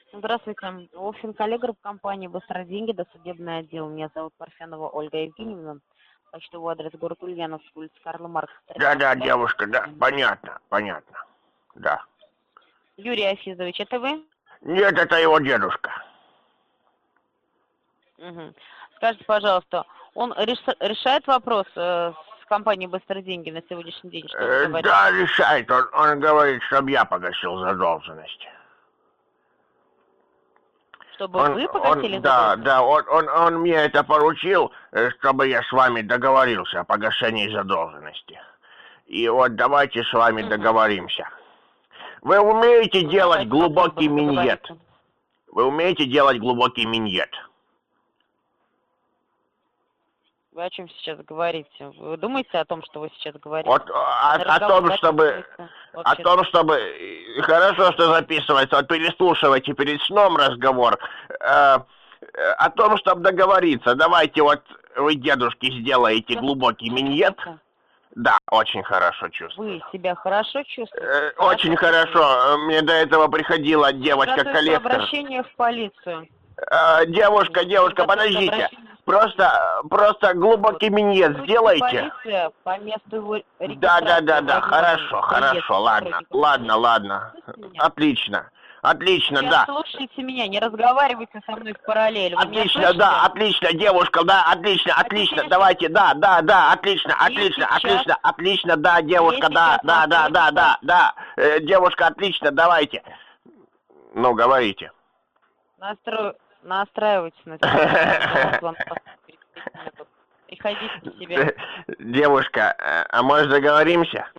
Здравствуйте. Офис коллега компании «Быстро деньги», досудебный отдел. Меня зовут Парфянова Ольга Евгеньевна. Почтовый адрес город Ульяновск, улица Карла Маркса, Да, 13. девушка, да, понятно, да. Юрий Афизович, это вы? Нет, это его дедушка. Угу. Скажите, пожалуйста, он решает вопрос с компанией «Быстро деньги» на сегодняшний день, что вы говорите? Да, решает. Он говорит, чтобы я погасил задолженность. Чтобы вы погасили задолженность? Да, он мне это поручил, чтобы я с вами договорился о погашении задолженности. И вот давайте с вами договоримся. Вы умеете делать глубокий миньет? Вы умеете делать глубокий миньет? Вы о чем сейчас говорите? Вы думаете о том, что вы сейчас говорите? Вот о том, чтобы... Хорошо, что записывается. Вот переслушивайте перед сном разговор. О том, чтобы договориться. Давайте вот вы, дедушке, сделаете глубокий миньет. Да, очень хорошо чувствую. Вы себя хорошо чувствуете? Очень хорошо. Мне до этого приходила девочка-коллектор. Обращение в полицию. Девушка, подождите. Просто глубокий миньет сделайте. Полиция по месту его регистрации. Да. Хорошо. Ладно. Отлично, да. Слушайте меня, не разговаривайте со мной в параллель. Отлично, девушка, да, отлично. Давайте, да, отлично, да, девушка, да. Девушка, отлично, давайте. Ну, говорите. Настраивайтесь на себя. Приходите в себя. Девушка, а может договоримся?